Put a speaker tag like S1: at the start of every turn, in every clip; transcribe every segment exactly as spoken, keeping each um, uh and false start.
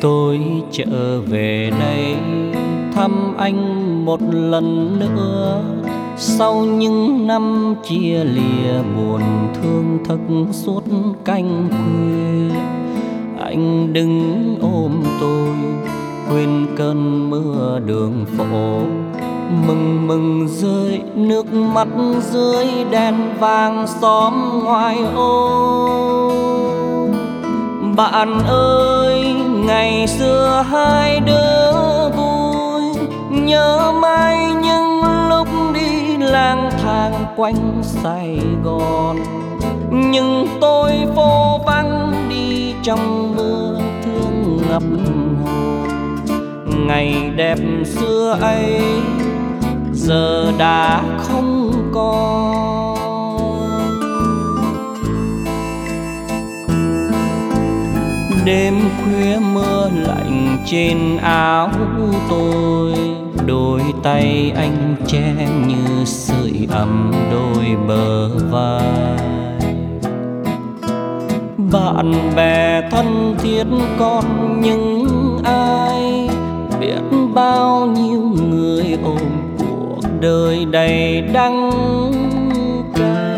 S1: Tôi trở về đây thăm anh một lần nữa, sau những năm chia lìa buồn thương thức suốt canh khuya. Anh đứng ôm tôi quên cơn mưa đường phố, mừng mừng rơi nước mắt dưới đèn vàng xóm ngoài ô. Bạn ơi, ngày xưa hai đứa vui, nhớ mãi những lúc đi lang thang quanh Sài Gòn. Nhưng tôi vô vắng đi trong mưa thương ngập hồn. Ngày đẹp xưa ấy giờ đã không còn. Đêm khuya mưa lạnh trên áo tôi, đôi tay anh che như sưởi ấm đôi bờ vai. Bạn bè thân thiết còn những ai, biết bao nhiêu người ôm cuộc đời đầy đắng cay.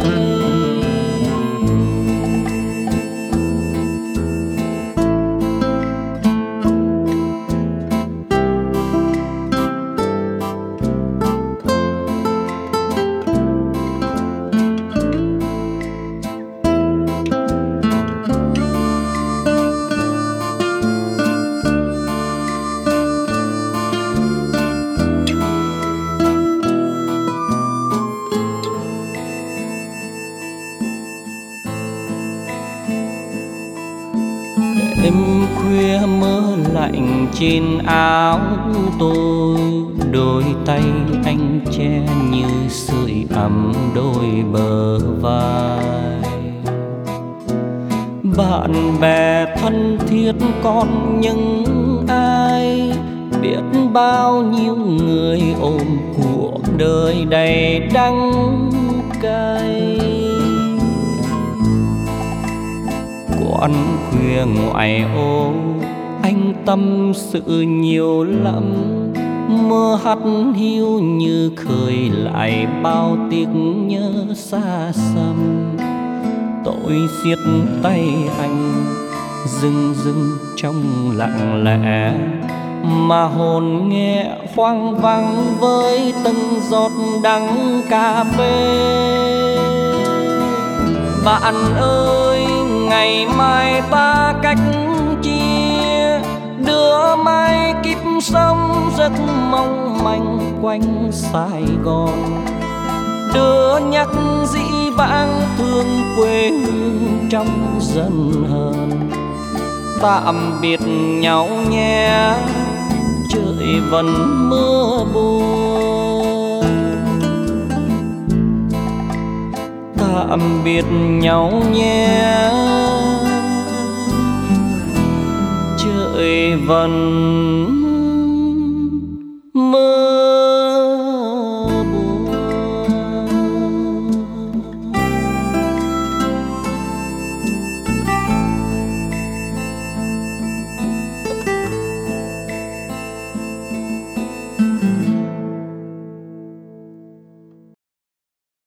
S1: Đêm khuya mưa lạnh trên áo tôi, đôi tay anh che như sưởi ấm đôi bờ vai. Bạn bè thân thiết còn những ai, biết bao nhiêu người ôm cuộc đời đầy đắng cay. Quán khuya ngoại ô anh tâm sự nhiều lắm, mưa hắt hiu như khơi lại bao tiếc nhớ xa xăm. Tôi siết tay anh dưng dưng trong lặng lẽ, mà hồn nghe hoang vắng với từng giọt đắng cà phê. Bạn ơi, ngày mai ta cách chia, đưa mai kiếp sống rất mong manh quanh Sài Gòn. Đưa nhắc dĩ vãng thương quê hương trong dân hờn. Tạm biệt nhau nhé, trời vẫn mưa buồn. Tạm biệt nhau nhé, trời vẫn